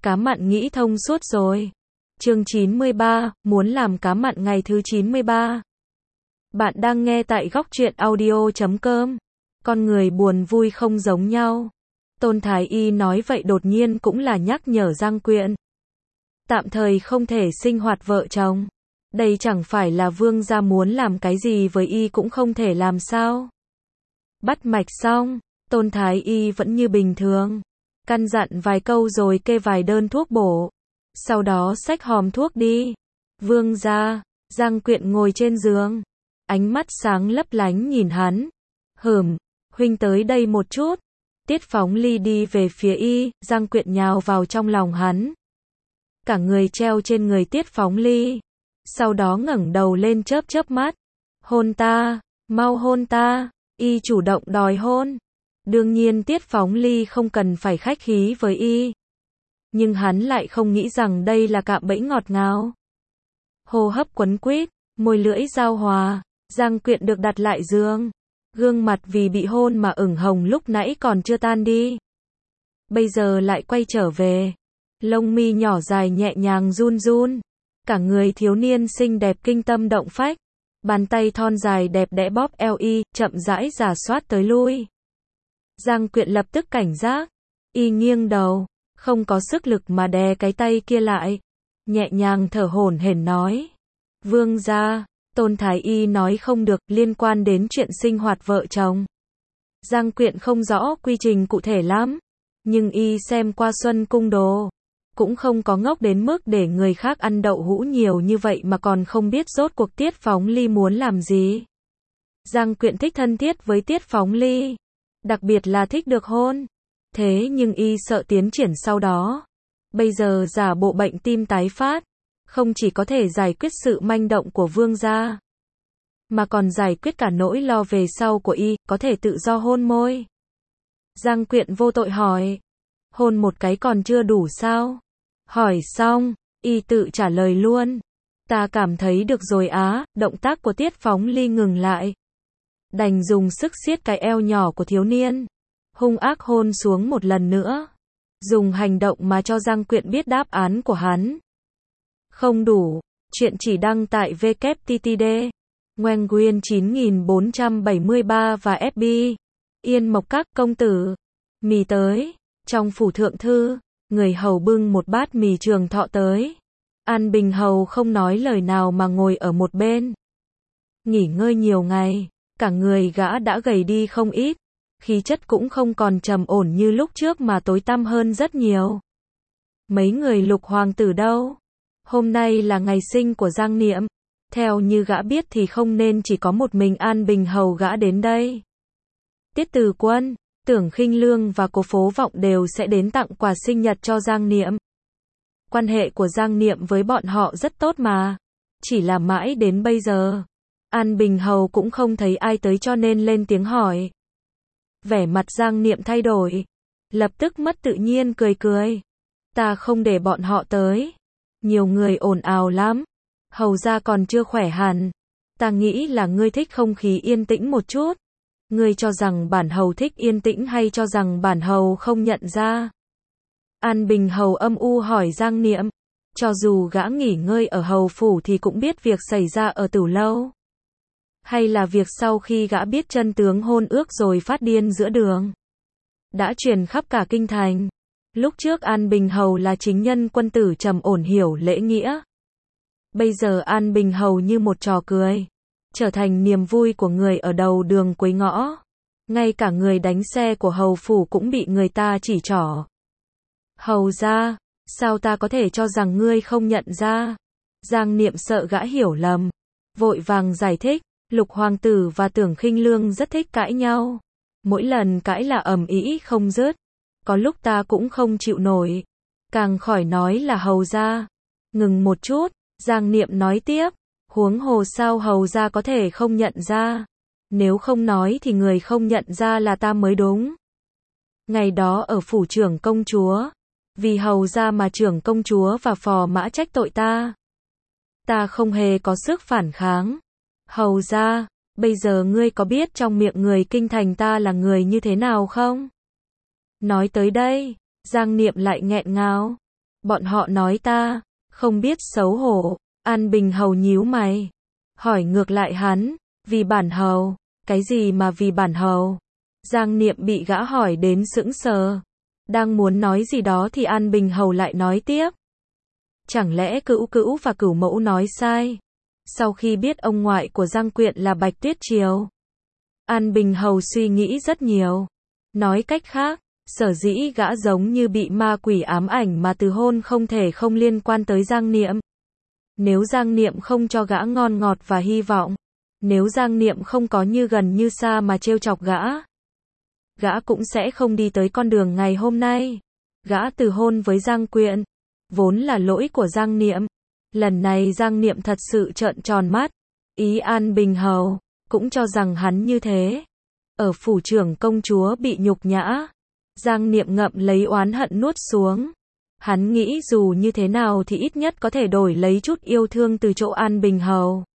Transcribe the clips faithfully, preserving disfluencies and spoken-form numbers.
Cá mặn nghĩ thông suốt rồi. Chương chín mươi ba, muốn làm cá mặn ngày thứ chín mươi ba. Bạn đang nghe tại góc truyện audio chấm com. Con người buồn vui không giống nhau. Tôn Thái Y nói vậy đột nhiên cũng là nhắc nhở Giang Quyện. Tạm thời không thể sinh hoạt vợ chồng. Đây chẳng phải là vương gia muốn làm cái gì với y cũng không thể làm sao. Bắt mạch xong, Tôn Thái Y vẫn như bình thường. Căn dặn vài câu rồi kê vài đơn thuốc bổ. Sau đó xách hòm thuốc đi. Vương gia, Giang Quyện ngồi trên giường. Ánh mắt sáng lấp lánh nhìn hắn. Hửm, huynh tới đây một chút. Tiết Phóng Ly đi về phía y, Giang Quyện nhào vào trong lòng hắn. Cả người treo trên người Tiết Phóng Ly. Sau đó ngẩng đầu lên chớp chớp mắt. Hôn ta, mau hôn ta, y chủ động đòi hôn. Đương nhiên Tiết Phóng Ly không cần phải khách khí với y. Nhưng hắn lại không nghĩ rằng đây là cạm bẫy ngọt ngào. Hô hấp quấn quýt, môi lưỡi giao hòa, Giang Quyện được đặt lại giường. Gương mặt vì bị hôn mà ửng hồng lúc nãy còn chưa tan đi. Bây giờ lại quay trở về. Lông mi nhỏ dài nhẹ nhàng run run. Cả người thiếu niên xinh đẹp kinh tâm động phách. Bàn tay thon dài đẹp đẽ bóp eo y, chậm rãi rà soát tới lui. Giang Quyện lập tức cảnh giác. Y nghiêng đầu, không có sức lực mà đè cái tay kia lại. Nhẹ nhàng thở hổn hển nói. Vương gia, Tôn Thái Y nói không được, liên quan đến chuyện sinh hoạt vợ chồng. Giang Quyện không rõ quy trình cụ thể lắm. Nhưng y xem qua Xuân Cung Đồ. Cũng không có ngốc đến mức để người khác ăn đậu hũ nhiều như vậy mà còn không biết rốt cuộc Tiết Phóng Ly muốn làm gì. Giang Quyện thích thân thiết với Tiết Phóng Ly. Đặc biệt là thích được hôn. Thế nhưng y sợ tiến triển sau đó. Bây giờ giả bộ bệnh tim tái phát. Không chỉ có thể giải quyết sự manh động của vương gia. Mà còn giải quyết cả nỗi lo về sau của y, có thể tự do hôn môi. Giang Quyện vô tội hỏi. Hôn một cái còn chưa đủ sao? Hỏi xong, y tự trả lời luôn. Ta cảm thấy được rồi á, động tác của Tiết Phóng Ly ngừng lại. Đành dùng sức siết cái eo nhỏ của thiếu niên. Hung ác hôn xuống một lần nữa. Dùng hành động mà cho Giang Quyện biết đáp án của hắn. Không đủ. Chuyện chỉ đăng tại vê kép tê tê đê. Nguyen chín nghìn bốn trăm bảy mươi ba và ép bê. Yên Mộc Các công tử. Mì tới. Trong phủ thượng thư, người hầu bưng một bát mì Trường Thọ tới. An Bình hầu không nói lời nào mà ngồi ở một bên. Nghỉ ngơi nhiều ngày, cả người gã đã gầy đi không ít. Khí chất cũng không còn trầm ổn như lúc trước mà tối tăm hơn rất nhiều. Mấy người Lục hoàng tử đâu? Hôm nay là ngày sinh của Giang Niệm. Theo như gã biết thì không nên chỉ có một mình An Bình hầu gã đến đây. Tiết Từ Quân, Tưởng Khinh Lương và Cố Phố Vọng đều sẽ đến tặng quà sinh nhật cho Giang Niệm. Quan hệ của Giang Niệm với bọn họ rất tốt mà. Chỉ là mãi đến bây giờ, An Bình hầu cũng không thấy ai tới cho nên lên tiếng hỏi. Vẻ mặt Giang Niệm thay đổi. Lập tức mất tự nhiên cười cười. Ta không để bọn họ tới. Nhiều người ồn ào lắm. Hầu ra còn chưa khỏe hẳn. Ta nghĩ là ngươi thích không khí yên tĩnh một chút. Ngươi cho rằng bản hầu thích yên tĩnh hay cho rằng bản hầu không nhận ra? An Bình hầu âm u hỏi Giang Niệm. Cho dù gã nghỉ ngơi ở hầu phủ thì cũng biết việc xảy ra ở Tử Lâu. Hay là việc sau khi gã biết chân tướng hôn ước rồi phát điên giữa đường. Đã truyền khắp cả kinh thành. Lúc trước An Bình hầu là chính nhân quân tử trầm ổn hiểu lễ nghĩa. Bây giờ An Bình hầu như một trò cười. Trở thành niềm vui của người ở đầu đường cuối ngõ. Ngay cả người đánh xe của hầu phủ cũng bị người ta chỉ trỏ. Hầu ra, sao ta có thể cho rằng ngươi không nhận ra? Giang Niệm sợ gã hiểu lầm. Vội vàng giải thích, Lục hoàng tử và Tưởng Khinh Lương rất thích cãi nhau. Mỗi lần cãi là ầm ĩ không dứt. Có lúc ta cũng không chịu nổi. Càng khỏi nói là hầu ra. Ngừng một chút, Giang Niệm nói tiếp. Huống hồ sao hầu ra có thể không nhận ra. Nếu không nói thì người không nhận ra là ta mới đúng. Ngày đó ở phủ trưởng công chúa. Vì hầu ra mà trưởng công chúa và phò mã trách tội ta. Ta không hề có sức phản kháng. Hầu ra, bây giờ ngươi có biết trong miệng người kinh thành ta là người như thế nào không? Nói tới đây, Giang Niệm lại nghẹn ngào. Bọn họ nói ta không biết xấu hổ. An Bình Hầu nhíu mày, hỏi ngược lại hắn, vì bản hầu, cái gì mà vì bản hầu? Giang Niệm bị gã hỏi đến sững sờ, đang muốn nói gì đó thì An Bình Hầu lại nói tiếp. Chẳng lẽ Cữu Cữu và Cửu Mẫu nói sai? Sau khi biết ông ngoại của Giang Quyện là Bạch Tuyết Triều, An Bình Hầu suy nghĩ rất nhiều. Nói cách khác, sở dĩ gã giống như bị ma quỷ ám ảnh mà từ hôn không thể không liên quan tới Giang Niệm. Nếu Giang Niệm không cho gã ngon ngọt và hy vọng, nếu Giang Niệm không có như gần như xa mà trêu chọc gã, gã cũng sẽ không đi tới con đường ngày hôm nay. Gã từ hôn với Giang Quyện, vốn là lỗi của Giang Niệm. Lần này Giang Niệm thật sự trợn tròn mắt. Ý An Bình Hầu cũng cho rằng hắn như thế. Ở phủ trưởng công chúa bị nhục nhã, Giang Niệm ngậm lấy oán hận nuốt xuống. Hắn nghĩ dù như thế nào thì ít nhất có thể đổi lấy chút yêu thương từ chỗ An Bình Hầu.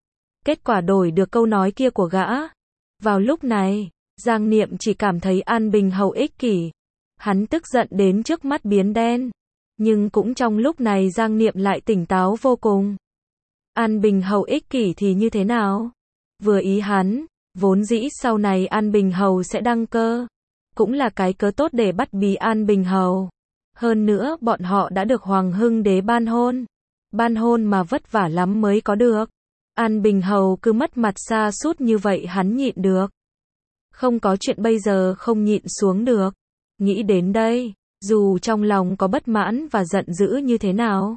Kết quả đổi được câu nói kia của gã. Vào lúc này, Giang Niệm chỉ cảm thấy An Bình Hầu ích kỷ. Hắn tức giận đến trước mắt biến đen. Nhưng cũng trong lúc này Giang Niệm lại tỉnh táo vô cùng. An Bình Hầu ích kỷ thì như thế nào? Vừa ý hắn, vốn dĩ sau này An Bình Hầu sẽ đăng cơ. Cũng là cái cớ tốt để bắt bí An Bình Hầu. Hơn nữa bọn họ đã được Hoàng Hưng Đế ban hôn. Ban hôn mà vất vả lắm mới có được. An Bình Hầu cứ mất mặt sa sút như vậy hắn nhịn được. Không có chuyện bây giờ không nhịn xuống được. Nghĩ đến đây, dù trong lòng có bất mãn và giận dữ như thế nào,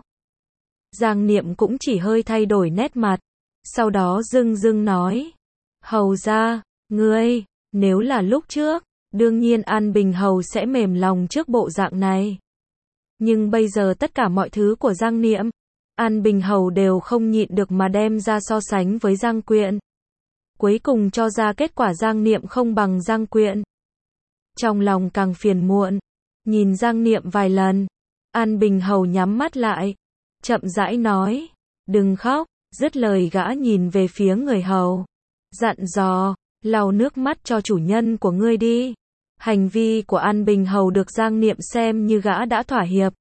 Giang Niệm cũng chỉ hơi thay đổi nét mặt. Sau đó dưng dưng nói, Hầu ra, ngươi, nếu là lúc trước, đương nhiên An Bình Hầu sẽ mềm lòng trước bộ dạng này. Nhưng bây giờ tất cả mọi thứ của Giang Niệm, An Bình Hầu đều không nhịn được mà đem ra so sánh với Giang Quyện. Cuối cùng cho ra kết quả Giang Niệm không bằng Giang Quyện. Trong lòng càng phiền muộn, nhìn Giang Niệm vài lần, An Bình Hầu nhắm mắt lại, chậm rãi nói, đừng khóc, dứt lời gã nhìn về phía người hầu, dặn dò, lau nước mắt cho chủ nhân của ngươi đi. Hành vi của An Bình Hầu được Giang Niệm xem như gã đã thỏa hiệp.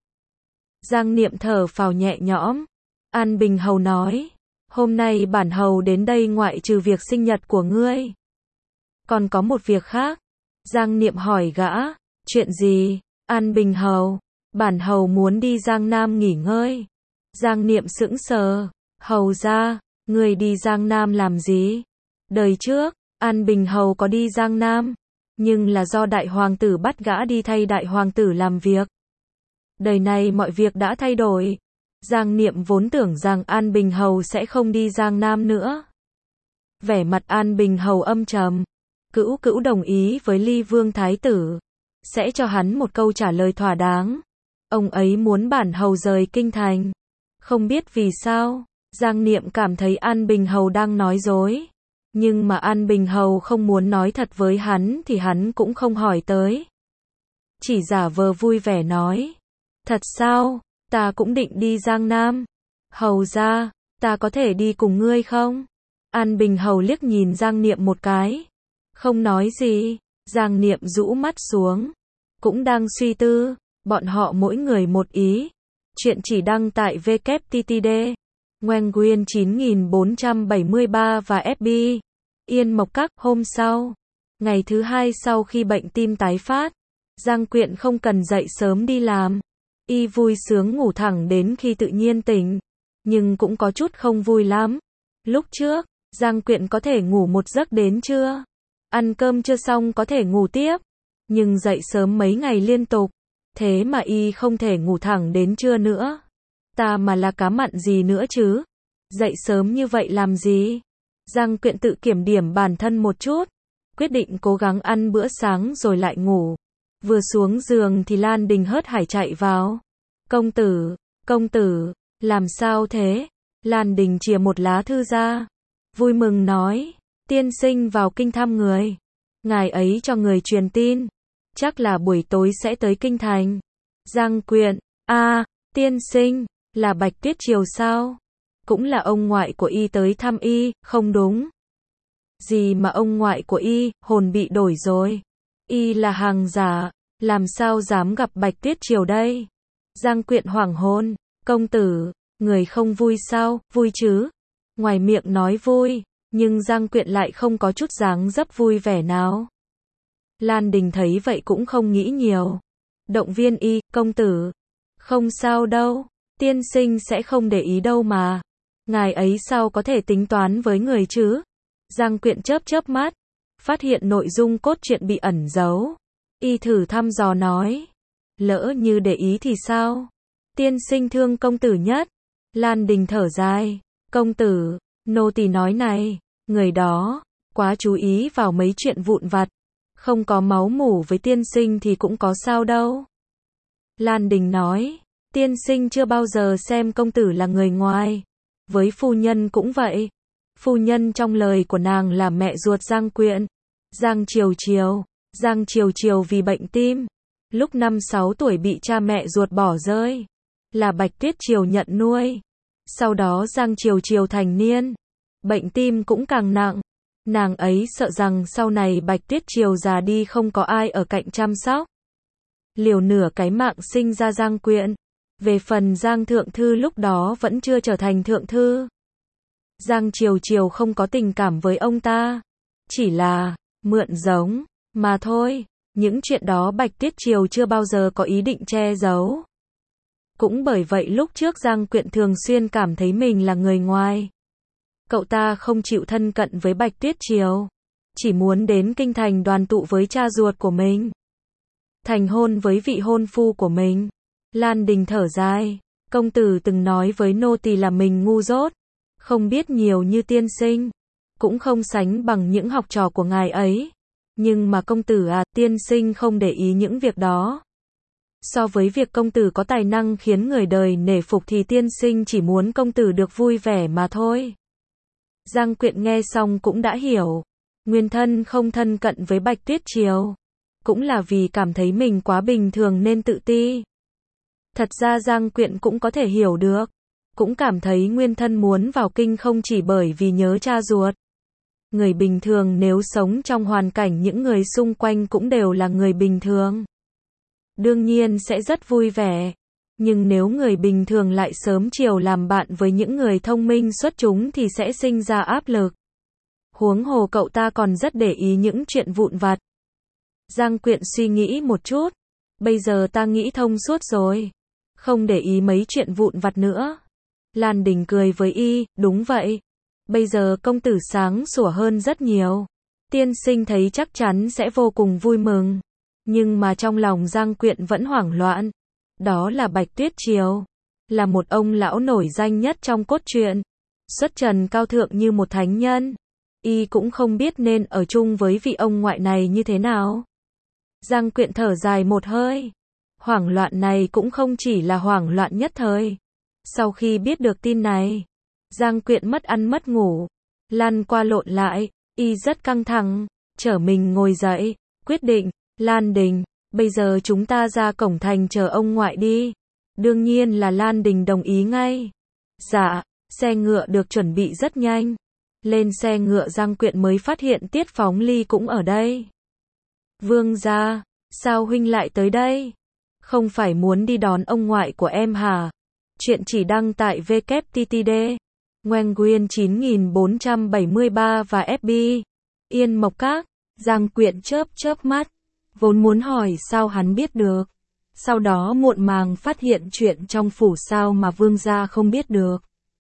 Giang Niệm thở phào nhẹ nhõm. An Bình Hầu nói, hôm nay bản hầu đến đây ngoại trừ việc sinh nhật của ngươi, còn có một việc khác. Giang Niệm hỏi gã, chuyện gì? An Bình Hầu, bản hầu muốn đi Giang Nam nghỉ ngơi. Giang Niệm sững sờ, hầu ra, ngươi đi Giang Nam làm gì? Đời trước, An Bình Hầu có đi Giang Nam, nhưng là do đại hoàng tử bắt gã đi thay đại hoàng tử làm việc. Đời này mọi việc đã thay đổi. Giang Niệm vốn tưởng rằng An Bình Hầu sẽ không đi Giang Nam nữa. Vẻ mặt An Bình Hầu âm trầm. Cữu Cữu đồng ý với Ly Vương Thái tử, sẽ cho hắn một câu trả lời thỏa đáng. Ông ấy muốn bản hầu rời kinh thành. Không biết vì sao, Giang Niệm cảm thấy An Bình Hầu đang nói dối. Nhưng mà An Bình Hầu không muốn nói thật với hắn thì hắn cũng không hỏi tới. Chỉ giả vờ vui vẻ nói, thật sao, ta cũng định đi Giang Nam. Hầu ra, ta có thể đi cùng ngươi không? An Bình Hầu liếc nhìn Giang Niệm một cái, không nói gì. Giang Niệm rũ mắt xuống, cũng đang suy tư. Bọn họ mỗi người một ý. Chuyện chỉ đăng tại vê kép tê tê đê, Nguyen chín nghìn bốn trăm bảy mươi ba và ép bê. Yên Mộc Các. Hôm sau, ngày thứ hai sau khi bệnh tim tái phát, Giang Quyện không cần dậy sớm đi làm. Y vui sướng ngủ thẳng đến khi tự nhiên tỉnh, nhưng cũng có chút không vui lắm. Lúc trước, Giang Quyện có thể ngủ một giấc đến trưa, ăn cơm chưa xong có thể ngủ tiếp, nhưng dậy sớm mấy ngày liên tục, thế mà Y không thể ngủ thẳng đến trưa nữa. Ta mà là cá mặn gì nữa chứ? Dậy sớm như vậy làm gì? Giang Quyện tự kiểm điểm bản thân một chút, quyết định cố gắng ăn bữa sáng rồi lại ngủ. Vừa xuống giường thì Lan Đình hớt hải chạy vào. Công tử, công tử, làm sao thế? Lan Đình chìa một lá thư ra, vui mừng nói, tiên sinh vào kinh thăm người. Ngài ấy cho người truyền tin, chắc là buổi tối sẽ tới kinh thành. Giang Quyện, a, à, tiên sinh, là Bạch Tuyết Triều sao? Cũng là ông ngoại của Y tới thăm Y, không đúng. Gì mà ông ngoại của Y, hồn bị đổi rồi. Y là hàng giả, làm sao dám gặp Bạch Tuyết Triều đây? Giang Quyện hoảng hồn, công tử, người không vui sao, vui chứ? Ngoài miệng nói vui, nhưng Giang Quyện lại không có chút dáng dấp vui vẻ nào. Lan Đình thấy vậy cũng không nghĩ nhiều. Động viên y, công tử, không sao đâu, tiên sinh sẽ không để ý đâu mà. Ngài ấy sao có thể tính toán với người chứ? Giang Quyện chớp chớp mắt, phát hiện nội dung cốt truyện bị ẩn giấu. Y thử thăm dò nói, lỡ như để ý thì sao? Tiên sinh thương công tử nhất. Lan Đình thở dài, công tử, nô tỳ nói này, người đó, quá chú ý vào mấy chuyện vụn vặt. Không có máu mủ với tiên sinh thì cũng có sao đâu. Lan Đình nói, tiên sinh chưa bao giờ xem công tử là người ngoài. Với phu nhân cũng vậy. Phu nhân trong lời của nàng là mẹ ruột Giang Quyện. Giang Triều Triều, Giang Triều Triều vì bệnh tim. Lúc năm sáu tuổi bị cha mẹ ruột bỏ rơi. Là Bạch Tuyết Triều nhận nuôi. Sau đó Giang Triều Triều thành niên. Bệnh tim cũng càng nặng. Nàng ấy sợ rằng sau này Bạch Tuyết Triều già đi không có ai ở cạnh chăm sóc. Liều nửa cái mạng sinh ra Giang Quyện. Về phần Giang Thượng Thư lúc đó vẫn chưa trở thành Thượng Thư. Giang Triều Triều không có tình cảm với ông ta. Chỉ là, mượn giống, mà thôi. Những chuyện đó Bạch Tuyết Triều chưa bao giờ có ý định che giấu. Cũng bởi vậy lúc trước Giang Quyện thường xuyên cảm thấy mình là người ngoài. Cậu ta không chịu thân cận với Bạch Tuyết Triều. Chỉ muốn đến kinh thành đoàn tụ với cha ruột của mình. Thành hôn với vị hôn phu của mình. Lan Đình thở dài. Công tử từng nói với nô tỳ là mình ngu dốt. Không biết nhiều như tiên sinh. Cũng không sánh bằng những học trò của ngài ấy. Nhưng mà công tử à, tiên sinh không để ý những việc đó. So với việc công tử có tài năng khiến người đời nể phục thì tiên sinh chỉ muốn công tử được vui vẻ mà thôi. Giang Quyện nghe xong cũng đã hiểu. Nguyên thân không thân cận với Bạch Tuyết Triều. Cũng là vì cảm thấy mình quá bình thường nên tự ti. Thật ra Giang Quyện cũng có thể hiểu được. Cũng cảm thấy nguyên thân muốn vào kinh không chỉ bởi vì nhớ cha ruột. Người bình thường nếu sống trong hoàn cảnh những người xung quanh cũng đều là người bình thường. Đương nhiên sẽ rất vui vẻ. Nhưng nếu người bình thường lại sớm chiều làm bạn với những người thông minh xuất chúng thì sẽ sinh ra áp lực. Huống hồ cậu ta còn rất để ý những chuyện vụn vặt. Giang Quyện suy nghĩ một chút. Bây giờ ta nghĩ thông suốt rồi. Không để ý mấy chuyện vụn vặt nữa. Lan Đình cười với y, đúng vậy. Bây giờ công tử sáng sủa hơn rất nhiều. Tiên sinh thấy chắc chắn sẽ vô cùng vui mừng. Nhưng mà trong lòng Giang Quyện vẫn hoảng loạn. Đó là Bạch Tuyết Triều. Là một ông lão nổi danh nhất trong cốt truyện. Xuất trần cao thượng như một thánh nhân. Y cũng không biết nên ở chung với vị ông ngoại này như thế nào. Giang Quyện thở dài một hơi. Hoảng loạn này cũng không chỉ là hoảng loạn nhất thời. Sau khi biết được tin này, Giang Quyện mất ăn mất ngủ, lăn qua lộn lại, y rất căng thẳng, trở mình ngồi dậy, quyết định, Lan Đình, bây giờ chúng ta ra cổng thành chờ ông ngoại đi. Đương nhiên là Lan Đình đồng ý ngay. Dạ, xe ngựa được chuẩn bị rất nhanh. Lên xe ngựa Giang Quyện mới phát hiện Tiết Phóng Ly cũng ở đây. Vương gia, sao huynh lại tới đây? Không phải muốn đi đón ông ngoại của em hả? Chuyện chỉ đăng tại vê kép tê tê đê, Nguyen chín nghìn bốn trăm bảy mươi ba và ép bê. Yên Mộc Các, Giang Quyện chớp chớp mắt, vốn muốn hỏi sao hắn biết được. Sau đó muộn màng phát hiện chuyện trong phủ sao mà vương gia không biết được.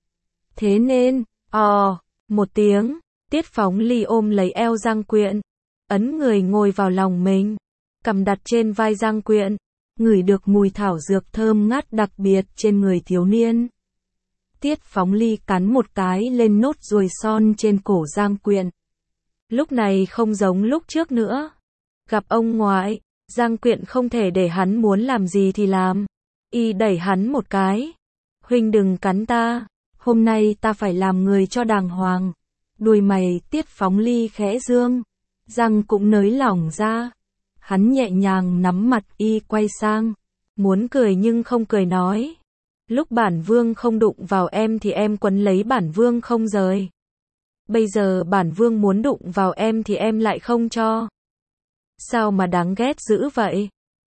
Thế nên, ò, một tiếng, Tiết Phóng Ly ôm lấy eo Giang Quyện, ấn người ngồi vào lòng mình, cầm đặt trên vai Giang Quyện. Ngửi được mùi thảo dược thơm ngát đặc biệt trên người thiếu niên. Tiết Phóng Ly cắn một cái lên nốt ruồi son trên cổ Giang Quyện. Lúc này không giống lúc trước nữa. Gặp ông ngoại, Giang Quyện không thể để hắn muốn làm gì thì làm. Y đẩy hắn một cái. Huynh đừng cắn ta, hôm nay ta phải làm người cho đàng hoàng. Đuôi mày Tiết Phóng Ly khẽ dương, răng cũng nới lỏng ra. Hắn nhẹ nhàng nắm mặt y quay sang, muốn cười nhưng không cười nói. Lúc bản vương không đụng vào em thì em quấn lấy bản vương không rời. Bây giờ bản vương muốn đụng vào em thì em lại không cho. Sao mà đáng ghét dữ vậy?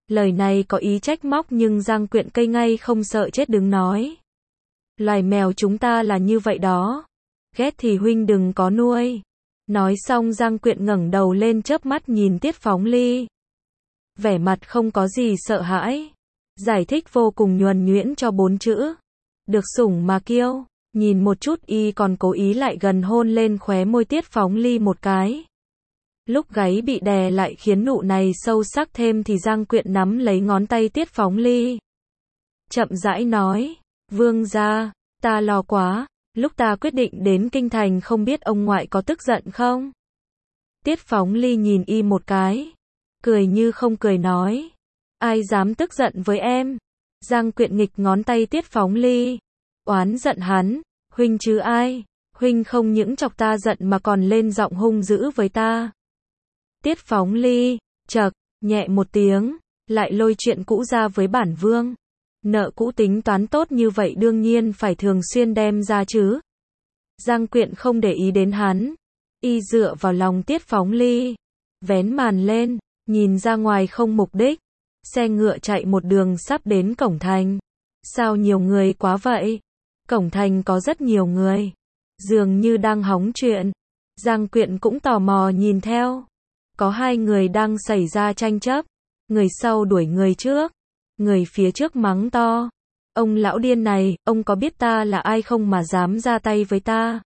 Lời này có ý trách móc nhưng Giang Quyện cây ngay không sợ chết đứng nói. Loài mèo chúng ta là như vậy đó. Ghét thì huynh đừng có nuôi. Nói xong Giang Quyện ngẩng đầu lên chớp mắt nhìn Tiết Phóng Ly. Vẻ mặt không có gì sợ hãi. Giải thích vô cùng nhuần nhuyễn cho bốn chữ. Được sủng mà kiêu. Nhìn một chút y còn cố ý lại gần hôn lên khóe môi Tiết Phóng Ly một cái. Lúc gáy bị đè lại khiến nụ này sâu sắc thêm thì Giang Quyện nắm lấy ngón tay Tiết Phóng Ly. Chậm rãi nói. Vương gia, ta lo quá. Lúc ta quyết định đến kinh thành không biết ông ngoại có tức giận không? Tiết Phóng Ly nhìn y một cái. Cười như không cười nói. Ai dám tức giận với em? Giang Quyện nghịch ngón tay Tiết Phóng Ly. Oán giận hắn. Huynh chứ ai? Huynh không những chọc ta giận mà còn lên giọng hung dữ với ta. Tiết Phóng Ly, chậc, nhẹ một tiếng, lại lôi chuyện cũ ra với bản vương. Nợ cũ tính toán tốt như vậy đương nhiên phải thường xuyên đem ra chứ. Giang Quyện không để ý đến hắn. Y dựa vào lòng Tiết Phóng Ly. Vén màn lên, nhìn ra ngoài không mục đích. Xe ngựa chạy một đường sắp đến cổng thành. Sao nhiều người quá vậy? Cổng thành có rất nhiều người. Dường như đang hóng chuyện. Giang Quyện cũng tò mò nhìn theo. Có hai người đang xảy ra tranh chấp. Người sau đuổi người trước. Người phía trước mắng to. Ông lão điên này, ông có biết ta là ai không mà dám ra tay với ta?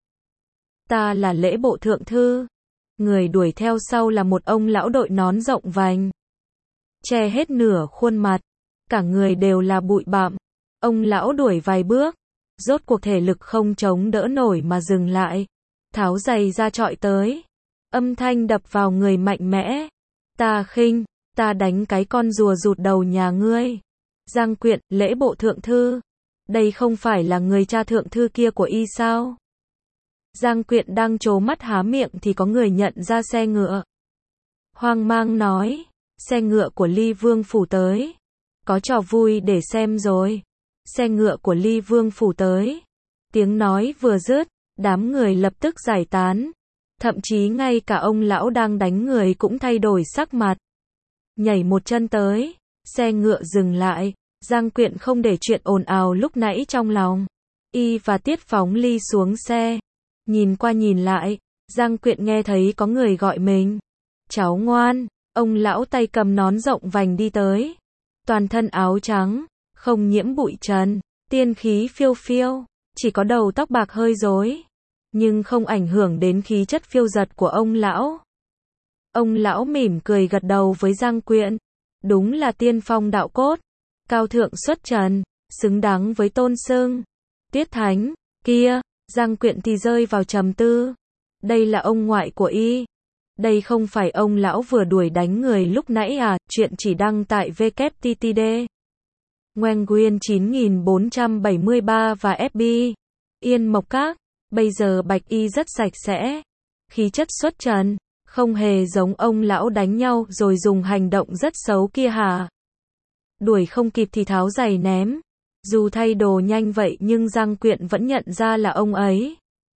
Ta là Lễ Bộ Thượng Thư. Người đuổi theo sau là một ông lão đội nón rộng vành. Che hết nửa khuôn mặt. Cả người đều là bụi bặm. Ông lão đuổi vài bước. Rốt cuộc thể lực không chống đỡ nổi mà dừng lại. Tháo giày ra trọi tới. Âm thanh đập vào người mạnh mẽ. Ta khinh, ta đánh cái con rùa rụt đầu nhà ngươi. Giang Quyện, Lễ Bộ Thượng Thư. Đây không phải là người cha thượng thư kia của y sao? Giang Quyện đang trố mắt há miệng thì có người nhận ra xe ngựa. Hoang mang nói, xe ngựa của Ly Vương Phủ tới. Có trò vui để xem rồi. Xe ngựa của Ly Vương Phủ tới. Tiếng nói vừa dứt, đám người lập tức giải tán. Thậm chí ngay cả ông lão đang đánh người cũng thay đổi sắc mặt. Nhảy một chân tới. Xe ngựa dừng lại. Giang Quyện không để chuyện ồn ào lúc nãy trong lòng. Y và Tiết Phóng Ly xuống xe. Nhìn qua nhìn lại. Giang Quyện nghe thấy có người gọi mình. Cháu ngoan. Ông lão tay cầm nón rộng vành đi tới. Toàn thân áo trắng. Không nhiễm bụi trần. Tiên khí phiêu phiêu. Chỉ có đầu tóc bạc hơi rối. Nhưng không ảnh hưởng đến khí chất phiêu dật của ông lão. Ông lão mỉm cười gật đầu với Giang Quyện. Đúng là tiên phong đạo cốt. Cao thượng xuất trần. Xứng đáng với tôn xưng. Tiết Thánh. Kia. Giang Quyện thì rơi vào trầm tư. Đây là ông ngoại của y. Đây không phải ông lão vừa đuổi đánh người lúc nãy à. Chuyện chỉ đăng tại vê kép tê tê đê. Nguyen chín nghìn bốn trăm bảy mươi ba và ép bê. Yên Mộc Các. Bây giờ bạch y rất sạch sẽ. Khí chất xuất trần. Không hề giống ông lão đánh nhau rồi dùng hành động rất xấu kia hả? Đuổi không kịp thì tháo giày ném. Dù thay đồ nhanh vậy nhưng Giang Quyện vẫn nhận ra là ông ấy.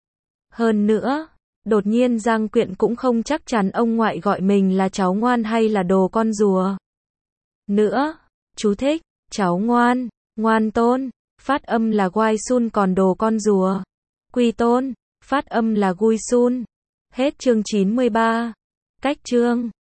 Hơn nữa, đột nhiên Giang Quyện cũng không chắc chắn ông ngoại gọi mình là cháu ngoan hay là đồ con rùa. Nữa, chú thích, cháu ngoan, ngoan tôn, phát âm là Goai Sun còn đồ con rùa. Quy tôn, phát âm là Gui Sun. Hết chương chín mươi ba. Cách chương